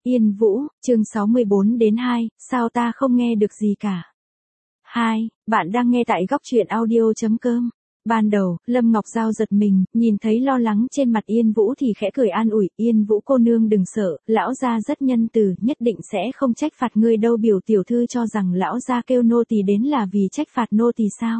Yên Vũ, chương 64 đến 2, sao ta không nghe được gì cả. 2, bạn đang nghe tại góc truyện audio.com. Ban đầu, Lâm Ngọc Giao giật mình, nhìn thấy lo lắng trên mặt Yên Vũ thì khẽ cười an ủi, Yên Vũ cô nương đừng sợ, lão gia rất nhân từ, nhất định sẽ không trách phạt ngươi đâu. Biểu tiểu thư cho rằng lão gia kêu nô tỳ đến là vì trách phạt nô tỳ sao?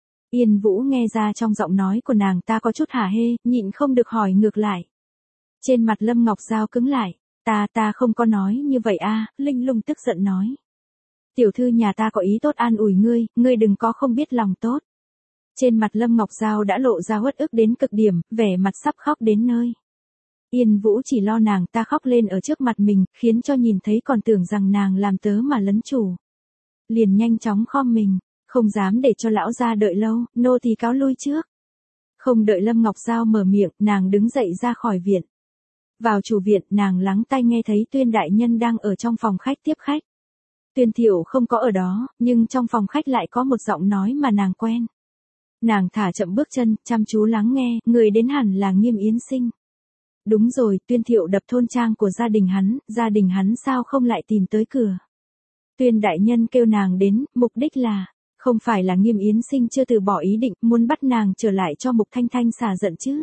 Yên Vũ nghe ra trong giọng nói của nàng ta có chút hả hê, nhịn không được hỏi ngược lại. Trên mặt Lâm Ngọc Giao cứng lại. Ta không có nói như vậy a. Linh Lung tức giận nói. Tiểu thư nhà ta có ý tốt an ủi ngươi đừng có không biết lòng tốt. Trên mặt Lâm Ngọc Giao đã lộ ra uất ức đến cực điểm, vẻ mặt sắp khóc đến nơi. Yên Vũ chỉ lo nàng ta khóc lên ở trước mặt mình, khiến cho nhìn thấy còn tưởng rằng nàng làm tớ mà lấn chủ. Liền nhanh chóng khom mình, không dám để cho lão gia đợi lâu, nô tỳ cáo lui trước. Không đợi Lâm Ngọc Giao mở miệng, nàng đứng dậy ra khỏi viện. Vào chủ viện, nàng lắng tai nghe thấy Tuyên đại nhân đang ở trong phòng khách tiếp khách. Tuyên Thiệu không có ở đó, nhưng trong phòng khách lại có một giọng nói mà nàng quen. Nàng thả chậm bước chân, chăm chú lắng nghe, người đến hẳn là Nghiêm Yến Sinh. Đúng rồi, Tuyên Thiệu đập thôn trang của gia đình hắn sao không lại tìm tới cửa. Tuyên đại nhân kêu nàng đến, mục đích là, không phải là Nghiêm Yến Sinh chưa từ bỏ ý định, muốn bắt nàng trở lại cho Mục Thanh Thanh xả giận chứ.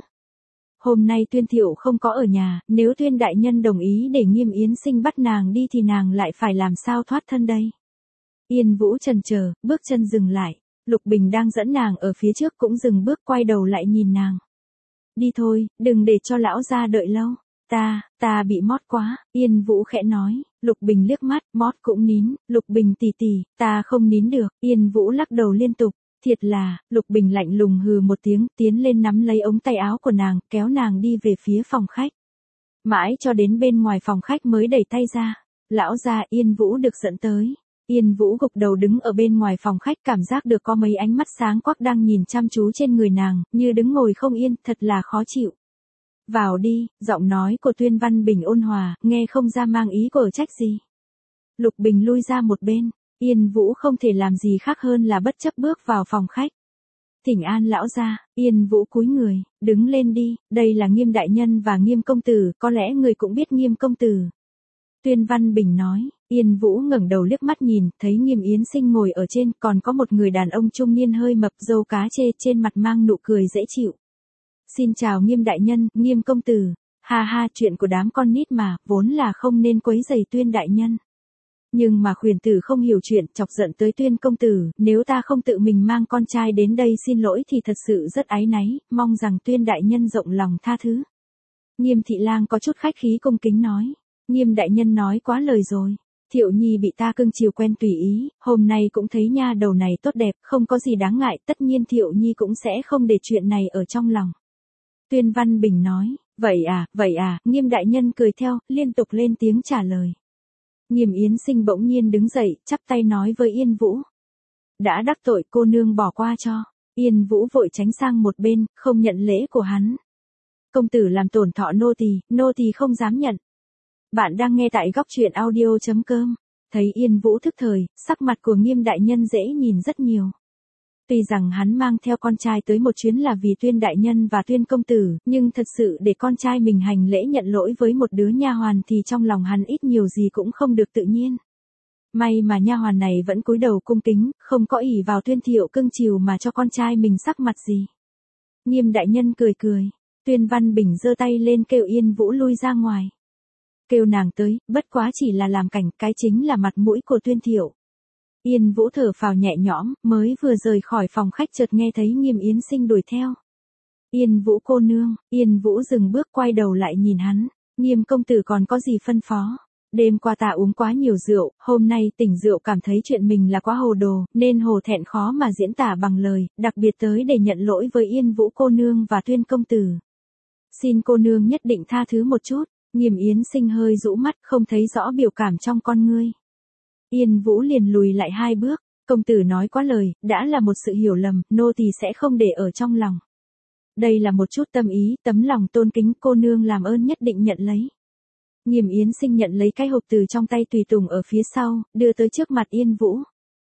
Hôm nay Tuyên Thiệu không có ở nhà, nếu Tuyên đại nhân đồng ý để Nghiêm Yến Sinh bắt nàng đi thì nàng lại phải làm sao thoát thân đây. Yên Vũ chần chờ, bước chân dừng lại. Lục Bình đang dẫn nàng ở phía trước cũng dừng bước quay đầu lại nhìn nàng. Đi thôi, đừng để cho lão gia đợi lâu. Ta bị mót quá, Yên Vũ khẽ nói. Lục Bình liếc mắt, mót cũng nín. Lục Bình tỉ tỉ, ta không nín được. Yên Vũ lắc đầu liên tục. Thiệt là, Lục Bình lạnh lùng hừ một tiếng, tiến lên nắm lấy ống tay áo của nàng, kéo nàng đi về phía phòng khách. Mãi cho đến bên ngoài phòng khách mới đẩy tay ra. Lão gia Yên Vũ được dẫn tới. Yên Vũ gục đầu đứng ở bên ngoài phòng khách, cảm giác được có mấy ánh mắt sáng quắc đang nhìn chăm chú trên người nàng, như đứng ngồi không yên, thật là khó chịu. Vào đi, giọng nói của Tuyên Văn Bình ôn hòa, nghe không ra mang ý của trách gì. Lục Bình lui ra một bên. Yên Vũ không thể làm gì khác hơn là bất chấp bước vào phòng khách. Thỉnh an lão gia. Yên Vũ cúi người, đứng lên đi, đây là Nghiêm đại nhân và Nghiêm công tử, có lẽ người cũng biết Nghiêm công tử. Tuyên Văn Bình nói. Yên Vũ ngẩng đầu liếc mắt nhìn, thấy Nghiêm Yến Sinh ngồi ở trên, còn có một người đàn ông trung niên hơi mập, râu cá chê, trên mặt mang nụ cười dễ chịu. Xin chào Nghiêm đại nhân, Nghiêm công tử. Ha ha, chuyện của đám con nít mà, vốn là không nên quấy rầy Tuyên đại nhân. Nhưng mà khuyển tử không hiểu chuyện, chọc giận tới Tuyên công tử, nếu ta không tự mình mang con trai đến đây xin lỗi thì thật sự rất áy náy, mong rằng Tuyên đại nhân rộng lòng tha thứ. Nghiêm thị lang có chút khách khí cung kính nói. Nghiêm đại nhân nói quá lời rồi. Thiệu Nhi bị ta cưng chiều quen tùy ý, hôm nay cũng thấy nha đầu này tốt đẹp, không có gì đáng ngại, tất nhiên Thiệu Nhi cũng sẽ không để chuyện này ở trong lòng. Tuyên Văn Bình nói. Vậy à, Nghiêm đại nhân cười theo, liên tục lên tiếng trả lời. Nghiêm Yến Sinh bỗng nhiên đứng dậy, chắp tay nói với Yên Vũ. Đã đắc tội, cô nương bỏ qua cho. Yên Vũ vội tránh sang một bên, không nhận lễ của hắn. Công tử làm tổn thọ nô tỳ không dám nhận. Bạn đang nghe tại góc truyện audio.com. Thấy Yên Vũ thức thời, sắc mặt của Nghiêm đại nhân dễ nhìn rất nhiều. Tuy rằng hắn mang theo con trai tới một chuyến là vì Tuyên đại nhân và Tuyên công tử, nhưng thật sự để con trai mình hành lễ nhận lỗi với một đứa nha hoàn thì trong lòng hắn ít nhiều gì cũng không được tự nhiên. May mà nha hoàn này vẫn cúi đầu cung kính, không có ỷ vào Tuyên Thiệu cưng chiều mà cho con trai mình sắc mặt gì. Nghiêm đại nhân cười cười. Tuyên Văn Bình giơ tay lên kêu Yên Vũ lui ra ngoài. Kêu nàng tới, bất quá chỉ là làm cảnh, cái chính là mặt mũi của Tuyên Thiệu. Yên Vũ thở phào nhẹ nhõm, mới vừa rời khỏi phòng khách chợt nghe thấy Nghiêm Yến Sinh đuổi theo. Yên Vũ cô nương. Yên Vũ dừng bước quay đầu lại nhìn hắn. Nghiêm công tử còn có gì phân phó? Đêm qua ta uống quá nhiều rượu, hôm nay tỉnh rượu cảm thấy chuyện mình là quá hồ đồ, nên hồ thẹn khó mà diễn tả bằng lời, đặc biệt tới để nhận lỗi với Yên Vũ cô nương và Tuyên công tử. Xin cô nương nhất định tha thứ một chút. Nghiêm Yến Sinh hơi rũ mắt, không thấy rõ biểu cảm trong con ngươi. Yên Vũ liền lùi lại 2 bước. Công tử nói quá lời, đã là một sự hiểu lầm, nô tỳ sẽ không để ở trong lòng. Đây là một chút tâm ý, tấm lòng tôn kính, cô nương làm ơn nhất định nhận lấy. Nghiêm Yến Sinh nhận lấy cái hộp từ trong tay tùy tùng ở phía sau, đưa tới trước mặt Yên Vũ.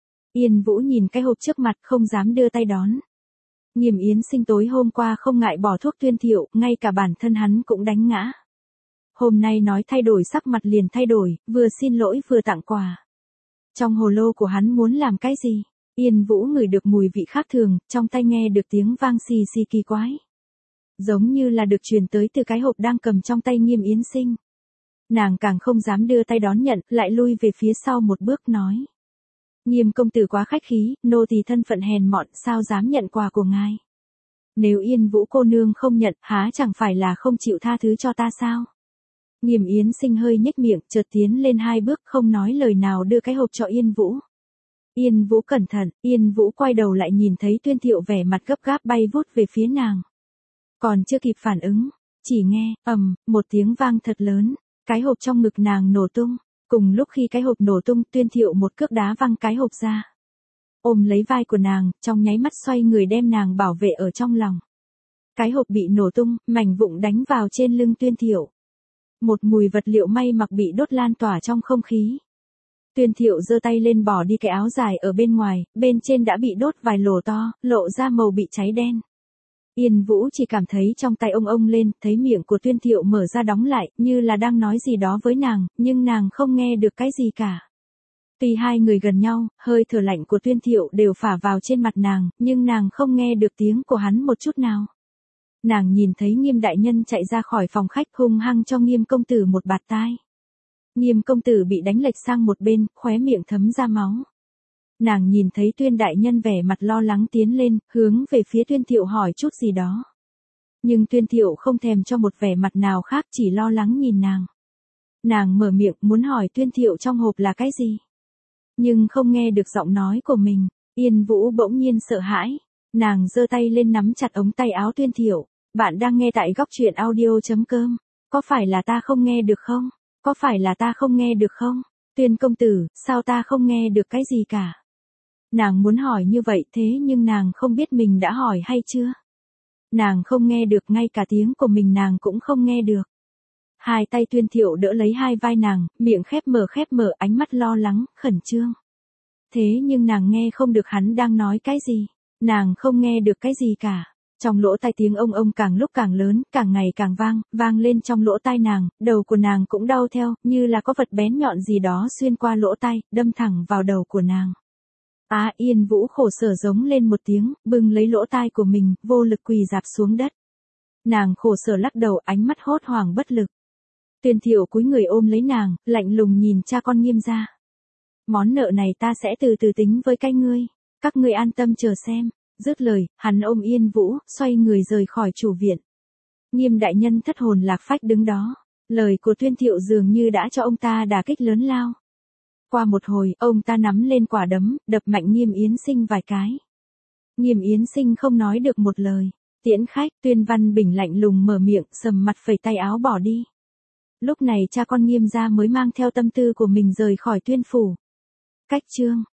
Yên Vũ nhìn cái hộp trước mặt không dám đưa tay đón. Nghiêm Yến Sinh tối hôm qua không ngại bỏ thuốc Tuyên Thiệu, ngay cả bản thân hắn cũng đánh ngã. hôm nay nói thay đổi sắc mặt liền thay đổi, vừa xin lỗi vừa tặng quà. Trong hồ lô của hắn muốn làm cái gì? Yên Vũ ngửi được mùi vị khác thường, trong tai nghe được tiếng vang xì xì kỳ quái. Giống như là được truyền tới từ cái hộp đang cầm trong tay Nghiêm Yến Sinh. Nàng càng không dám đưa tay đón nhận, lại lui về phía sau một bước nói. Nghiêm công tử quá khách khí, nô tỳ thân phận hèn mọn, sao dám nhận quà của ngài. Nếu Yên Vũ cô nương không nhận, há chẳng phải là không chịu tha thứ cho ta sao? Nghiêm Yến Sinh hơi nhếch miệng, chợt tiến lên 2 bước, không nói lời nào đưa cái hộp cho Yên Vũ. Yên Vũ cẩn thận, Yên Vũ quay đầu lại nhìn thấy Tuyên Thiệu vẻ mặt gấp gáp bay vút về phía nàng. Còn chưa kịp phản ứng, chỉ nghe, một tiếng vang thật lớn, cái hộp trong ngực nàng nổ tung. Cùng lúc khi cái hộp nổ tung, Tuyên Thiệu một cước đá văng cái hộp ra. Ôm lấy vai của nàng, trong nháy mắt xoay người đem nàng bảo vệ ở trong lòng. Cái hộp bị nổ tung, mảnh vụn đánh vào trên lưng Tuyên Thiệu. Một mùi vật liệu may mặc bị đốt lan tỏa trong không khí. Tuyên Thiệu giơ tay lên bỏ đi cái áo dài ở bên ngoài, bên trên đã bị đốt vài lỗ to, lộ ra màu bị cháy đen. Yên Vũ chỉ cảm thấy trong tay ông lên, thấy miệng của Tuyên Thiệu mở ra đóng lại, như là đang nói gì đó với nàng, nhưng nàng không nghe được cái gì cả. Tuy hai người gần nhau, hơi thở lạnh của Tuyên Thiệu đều phả vào trên mặt nàng, nhưng nàng không nghe được tiếng của hắn một chút nào. Nàng nhìn thấy Nghiêm đại nhân chạy ra khỏi phòng khách hung hăng cho Nghiêm công tử một bạt tai. Nghiêm công tử bị đánh lệch sang một bên, khóe miệng thấm ra máu. Nàng nhìn thấy Tuyên đại nhân vẻ mặt lo lắng tiến lên, hướng về phía Tuyên Thiệu hỏi chút gì đó. Nhưng Tuyên Thiệu không thèm cho một vẻ mặt nào khác, chỉ lo lắng nhìn nàng. Nàng mở miệng muốn hỏi Tuyên Thiệu trong hộp là cái gì. Nhưng không nghe được giọng nói của mình, Yên Vũ bỗng nhiên sợ hãi. Nàng giơ tay lên nắm chặt ống tay áo Tuyên Thiệu. Bạn đang nghe tại góc truyện audio.com. Có phải là ta không nghe được không? Có phải là ta không nghe được không? Tuyên công tử, sao ta không nghe được cái gì cả? Nàng muốn hỏi như vậy thế nhưng nàng không biết mình đã hỏi hay chưa. Nàng không nghe được, ngay cả tiếng của mình nàng cũng không nghe được. Hai tay Tuyên Thiệu đỡ lấy hai vai nàng, miệng khép mở, ánh mắt lo lắng, khẩn trương. Thế nhưng nàng nghe không được hắn đang nói cái gì. Nàng không nghe được cái gì cả. Trong lỗ tai tiếng ông càng lúc càng lớn, càng ngày càng vang lên trong lỗ tai nàng, đầu của nàng cũng đau theo, như là có vật bén nhọn gì đó xuyên qua lỗ tai, đâm thẳng vào đầu của nàng. Yên Vũ khổ sở giống lên một tiếng, bưng lấy lỗ tai của mình, vô lực quỳ rạp xuống đất. Nàng khổ sở lắc đầu, ánh mắt hốt hoảng bất lực. Tuyên Thiệu cúi người ôm lấy nàng, lạnh lùng nhìn cha con Nghiêm gia. Món nợ này ta sẽ từ từ tính với các ngươi an tâm chờ xem. Dứt lời, hắn ôm Yên Vũ, xoay người rời khỏi chủ viện. Nghiêm đại nhân thất hồn lạc phách đứng đó. Lời của Tuyên Thiệu dường như đã cho ông ta đả kích lớn lao. Qua một hồi, ông ta nắm lên quả đấm, đập mạnh Nghiêm Yến Sinh vài cái. Nghiêm Yến Sinh không nói được một lời. Tiễn khách, Tuyên Văn Bình lạnh lùng mở miệng, sầm mặt phẩy tay áo bỏ đi. Lúc này cha con Nghiêm gia mới mang theo tâm tư của mình rời khỏi Tuyên phủ. Cách chương